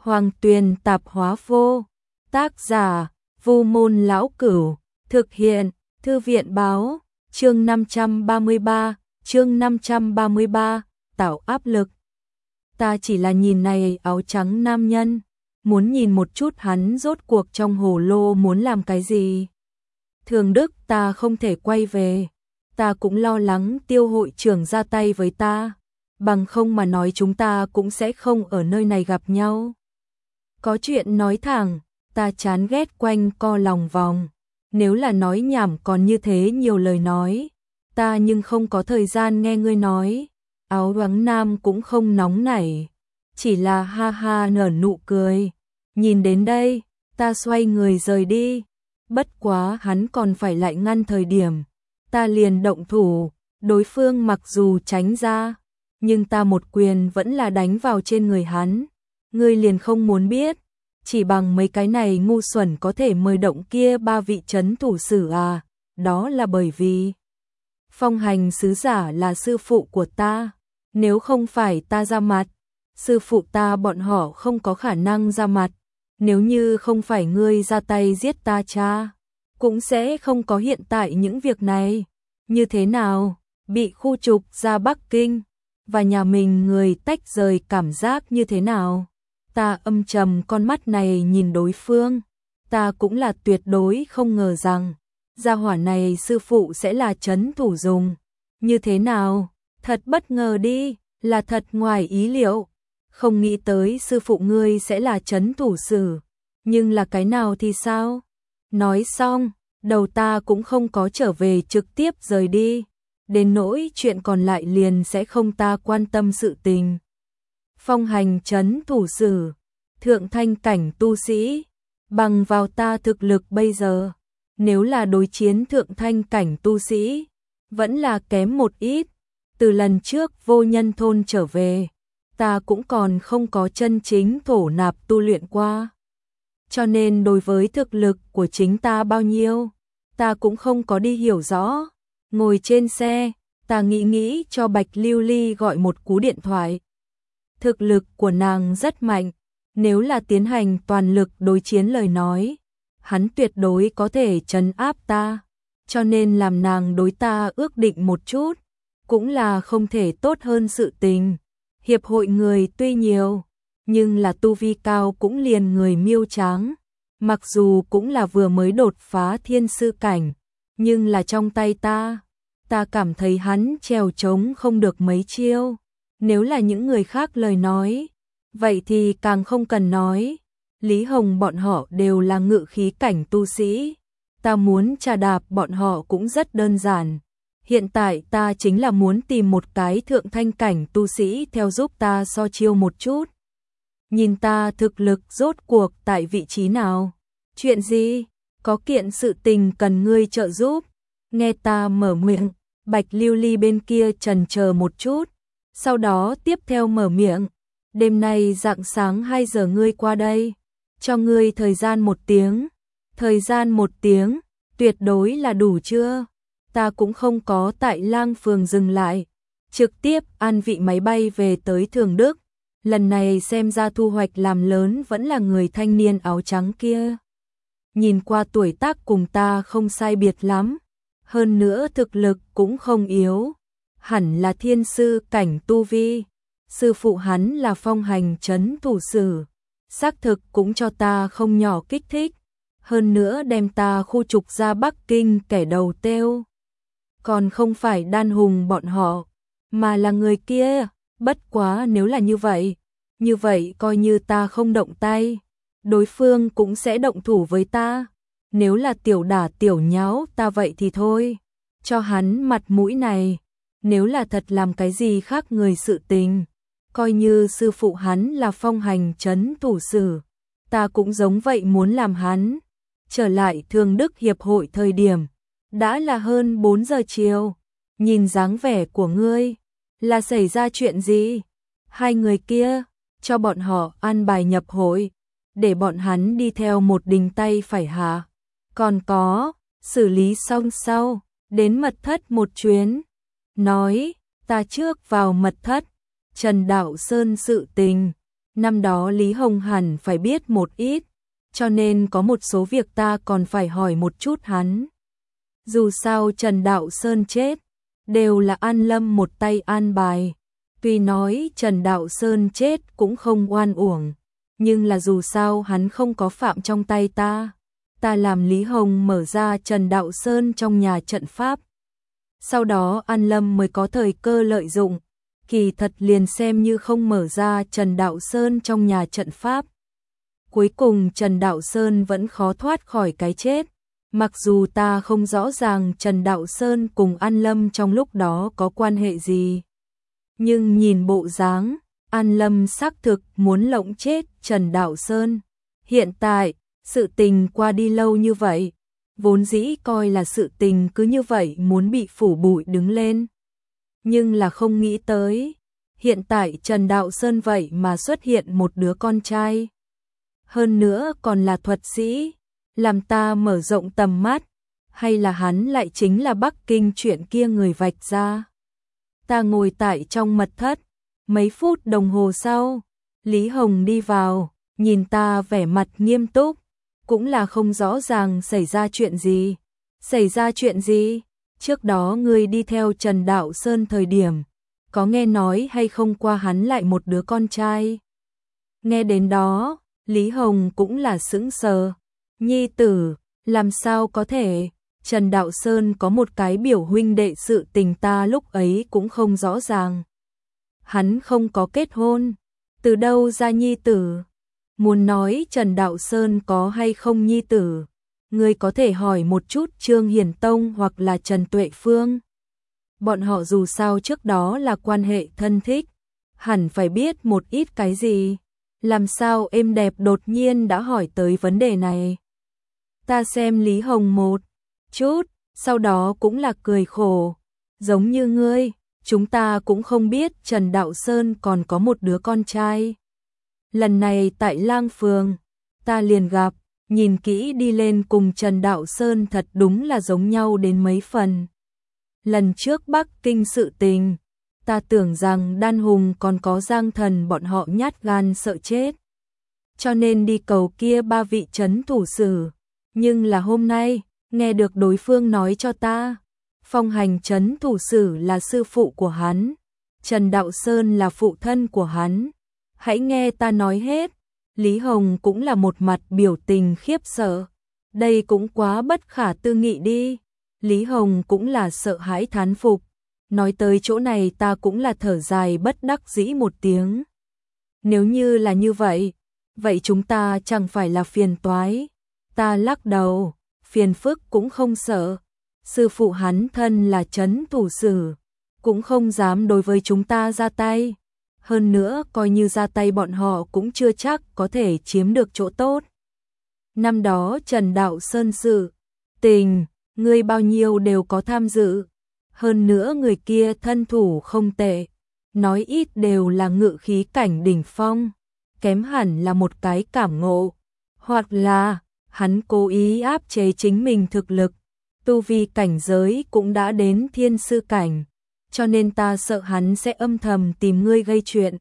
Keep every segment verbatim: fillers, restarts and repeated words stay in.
Hoàng Tuyền Tạp Hóa Vô. Tác giả: Vu Môn Lão Cửu. Thực hiện: Thư viện báo. Chương năm trăm ba mươi ba, chương năm trăm ba mươi ba, tạo áp lực. Ta chỉ là nhìn này áo trắng nam nhân, muốn nhìn một chút hắn rốt cuộc trong hồ lô muốn làm cái gì. Thường Đức ta không thể quay về, ta cũng lo lắng Tiêu hội trưởng ra tay với ta, bằng không mà nói chúng ta cũng sẽ không ở nơi này gặp nhau. Có chuyện nói thẳng, ta chán ghét quanh co lòng vòng. Nếu là nói nhảm còn như thế nhiều lời nói, ta nhưng không có thời gian nghe ngươi nói. Áo choàng nam cũng không nóng nảy, chỉ là ha ha nở nụ cười. Nhìn đến đây, ta xoay người rời đi. Bất quá hắn còn phải lại ngăn thời điểm, ta liền động thủ. Đối phương mặc dù tránh ra, nhưng ta một quyền vẫn là đánh vào trên người hắn. Ngươi liền không muốn biết, chỉ bằng mấy cái này ngu xuẩn có thể mời động kia ba vị trấn thủ sử à? Đó là bởi vì Phong Hành sứ giả là sư phụ của ta, nếu không phải ta ra mặt, sư phụ ta bọn họ không có khả năng ra mặt. Nếu như không phải ngươi ra tay giết ta cha, cũng sẽ không có hiện tại những việc này. Như thế nào, bị khu trục ra Bắc Kinh và nhà mình người tách rời cảm giác như thế nào? Ta âm trầm con mắt này nhìn đối phương, ta cũng là tuyệt đối không ngờ rằng gia hỏa này sư phụ sẽ là trấn thủ dùng. Như thế nào, thật bất ngờ đi, là thật ngoài ý liệu. Không nghĩ tới sư phụ ngươi sẽ là trấn thủ sử, nhưng là cái nào thì sao? Nói xong, đầu ta cũng không có trở về, trực tiếp rời đi. Đến nỗi chuyện còn lại liền sẽ không ta quan tâm sự tình. Phong Hành trấn thủ sử, thượng thanh cảnh tu sĩ, bằng vào ta thực lực bây giờ, nếu là đối chiến thượng thanh cảnh tu sĩ, vẫn là kém một ít. Từ lần trước Vô Nhân thôn trở về, ta cũng còn không có chân chính thổ nạp tu luyện qua. Cho nên đối với thực lực của chính ta bao nhiêu, ta cũng không có đi hiểu rõ. Ngồi trên xe, ta nghĩ nghĩ cho Bạch Lưu Ly gọi một cú điện thoại. Thực lực của nàng rất mạnh, nếu là tiến hành toàn lực đối chiến lời nói, hắn tuyệt đối có thể trấn áp ta, cho nên làm nàng đối ta ước định một chút, cũng là không thể tốt hơn sự tình. Hiệp hội người tuy nhiều, nhưng là tu vi cao cũng liền người miêu tráng, mặc dù cũng là vừa mới đột phá thiên sư cảnh, nhưng là trong tay ta, ta cảm thấy hắn trèo trống không được mấy chiêu. Nếu là những người khác lời nói, vậy thì càng không cần nói. Lý Hồng bọn họ đều là ngự khí cảnh tu sĩ, ta muốn trà đạp bọn họ cũng rất đơn giản. Hiện tại ta chính là muốn tìm một cái thượng thanh cảnh tu sĩ theo giúp ta so chiêu một chút. Nhìn ta thực lực rốt cuộc tại vị trí nào? Chuyện gì? Có kiện sự tình cần ngươi trợ giúp. Nghe ta mở miệng, Bạch Lưu Ly bên kia chần chờ một chút, sau đó tiếp theo mở miệng. Đêm nay rạng sáng hai giờ ngươi qua đây, cho ngươi thời gian một tiếng. Thời gian một tiếng, tuyệt đối là đủ chưa? Ta cũng không có tại Lang Phường dừng lại, trực tiếp an vị máy bay về tới Thường Đức. Lần này xem ra thu hoạch làm lớn vẫn là người thanh niên áo trắng kia. Nhìn qua tuổi tác cùng ta không sai biệt lắm, hơn nữa thực lực cũng không yếu, hẳn là thiên sư cảnh tu vi. Sư phụ hắn là Phong Hành trấn thủ sử, xác thực cũng cho ta không nhỏ kích thích, hơn nữa đem ta khu trục ra Bắc Kinh kẻ đầu têu. Còn không phải Đan Hùng bọn họ, mà là người kia. Bất quá nếu là như vậy, như vậy coi như ta không động tay, đối phương cũng sẽ động thủ với ta. Nếu là tiểu đả tiểu nháo ta vậy thì thôi, cho hắn mặt mũi này. Nếu là thật làm cái gì khác người sự tình, coi như sư phụ hắn là Phong Hành trấn thủ sử, ta cũng giống vậy muốn làm hắn. Trở lại Thường Đức Hiệp hội thời điểm, đã là hơn bốn giờ chiều. Nhìn dáng vẻ của ngươi, là xảy ra chuyện gì? Hai người kia, cho bọn họ an bài nhập hội, để bọn hắn đi theo một đình tay phải hả? Còn có, xử lý xong sau, đến mật thất một chuyến. Nói, ta trước vào mật thất, Trần Đạo Sơn sự tình, Năm đó Lý Hồng hẳn phải biết một ít, cho nên có một số việc ta còn phải hỏi một chút hắn. Dù sao Trần Đạo Sơn chết, đều là An Lâm một tay an bài. Tuy nói Trần Đạo Sơn chết cũng không oan uổng, nhưng là dù sao hắn không có phạm trong tay ta. Ta làm Lý Hồng mở ra Trần Đạo Sơn trong nhà trận pháp. Sau đó An Lâm mới có thời cơ lợi dụng, kỳ thật liền xem như không mở ra Trần Đạo Sơn trong nhà trận pháp. Cuối cùng Trần Đạo Sơn vẫn khó thoát khỏi cái chết. Mặc dù ta không rõ ràng Trần Đạo Sơn cùng An Lâm trong lúc đó có quan hệ gì, nhưng nhìn bộ dáng, An Lâm xác thực muốn lộng chết Trần Đạo Sơn. Hiện tại, sự tình qua đi lâu như vậy, vốn dĩ coi là sự tình cứ như vậy muốn bị phủ bụi đứng lên. Nhưng là không nghĩ tới, hiện tại Trần Đạo Sơn vậy mà xuất hiện một đứa con trai. Hơn nữa còn là thuật sĩ, làm ta mở rộng tầm mắt, hay là hắn lại chính là Bắc Kinh chuyện kia người vạch ra. Ta ngồi tại trong mật thất, mấy phút đồng hồ sau, Lý Hồng đi vào, nhìn ta vẻ mặt nghiêm túc, cũng là không rõ ràng xảy ra chuyện gì. Xảy ra chuyện gì? Trước đó ngươi đi theo Trần Đạo Sơn thời điểm, có nghe nói hay không qua hắn lại một đứa con trai? Nghe đến đó, Lý Hồng cũng là sững sờ. Nhi tử, làm sao có thể? Trần Đạo Sơn có một cái biểu huynh đệ, sự tình ta lúc ấy cũng không rõ ràng. Hắn không có kết hôn, từ đâu ra nhi tử? Muốn nói Trần Đạo Sơn có hay không nhi tử, ngươi có thể hỏi một chút Trương Hiển Tông hoặc là Trần Tuệ Phương. Bọn họ dù sao trước đó là quan hệ thân thích, hẳn phải biết một ít cái gì. Làm sao êm đẹp đột nhiên đã hỏi tới vấn đề này? Ta xem Lý Hồng một chút, sau đó cũng là cười khổ. Giống như ngươi, chúng ta cũng không biết Trần Đạo Sơn còn có một đứa con trai. Lần này tại Lang Phường, ta liền gặp, nhìn kỹ đi lên cùng Trần Đạo Sơn thật đúng là giống nhau đến mấy phần. Lần trước Bắc Kinh sự tình, ta tưởng rằng Đan Hùng còn có Giang Thần bọn họ nhát gan sợ chết, cho nên đi cầu kia ba vị trấn thủ sử. Nhưng là hôm nay, nghe được đối phương nói cho ta, Phong Hành trấn thủ sử là sư phụ của hắn, Trần Đạo Sơn là phụ thân của hắn. Hãy nghe ta nói hết. Lý Hồng cũng là một mặt biểu tình khiếp sợ. Đây cũng quá bất khả tư nghị đi. Lý Hồng cũng là sợ hãi thán phục. Nói tới chỗ này ta cũng là thở dài bất đắc dĩ một tiếng. Nếu như là như vậy, vậy chúng ta chẳng phải là phiền toái. Ta lắc đầu, phiền phức cũng không sợ. Sư phụ hắn thân là trấn thủ sử, cũng không dám đối với chúng ta ra tay. Hơn nữa coi như ra tay bọn họ cũng chưa chắc có thể chiếm được chỗ tốt. Năm đó Trần Đạo Sơn sự tình, người bao nhiêu đều có tham dự. Hơn nữa người kia thân thủ không tệ, nói ít đều là ngự khí cảnh đỉnh phong, kém hẳn là một cái cảm ngộ. Hoặc là, hắn cố ý áp chế chính mình thực lực, tu vi cảnh giới cũng đã đến thiên sư cảnh. Cho nên ta sợ hắn sẽ âm thầm tìm ngươi gây chuyện.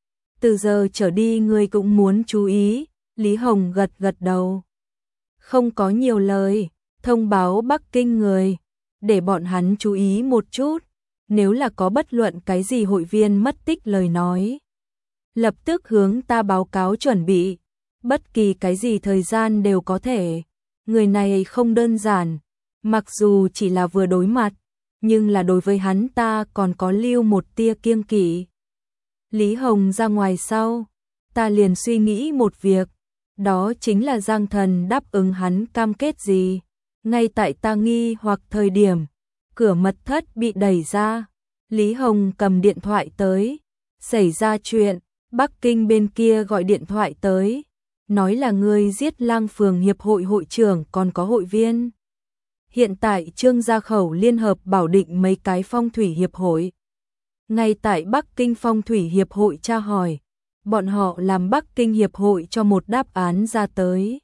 Từ giờ trở đi ngươi cũng muốn chú ý. Lý Hồng gật gật đầu, không có nhiều lời, thông báo Bắc Kinh người, để bọn hắn chú ý một chút. Nếu là có bất luận cái gì hội viên mất tích lời nói, lập tức hướng ta báo cáo chuẩn bị. Bất kỳ cái gì thời gian đều có thể. Người này không đơn giản, mặc dù chỉ là vừa đối mặt, nhưng là đối với hắn ta còn có lưu một tia kiêng kỵ. Lý Hồng ra ngoài sau, ta liền suy nghĩ một việc, đó chính là Giang Thần đáp ứng hắn cam kết gì. Ngay tại ta nghi hoặc thời điểm, cửa mật thất bị đẩy ra, Lý Hồng cầm điện thoại tới, xảy ra chuyện, Bắc Kinh bên kia gọi điện thoại tới, nói là ngươi giết Lang Phường hiệp hội hội trưởng còn có hội viên. Hiện tại Trương Gia Khẩu liên hợp bảo định mấy cái phong thủy hiệp hội. Ngay tại Bắc Kinh phong thủy hiệp hội tra hỏi, bọn họ làm Bắc Kinh hiệp hội cho một đáp án ra tới.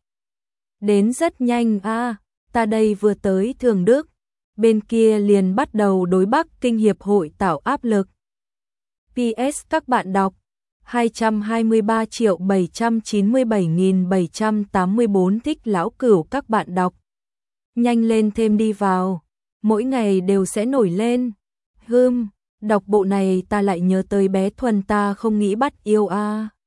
Đến rất nhanh a, à, ta đây vừa tới Thường Đức, bên kia liền bắt đầu đối Bắc Kinh hiệp hội tạo áp lực. pê ét các bạn đọc, hai trăm hai mươi ba triệu bảy trăm chín mươi bảy nghìn bảy trăm tám mươi bốn thích lão cửu các bạn đọc. Nhanh lên thêm đi vào, mỗi ngày đều sẽ nổi lên. Hưm, đọc bộ này ta lại nhớ tới bé Thuần ta không nghĩ bắt yêu a. À.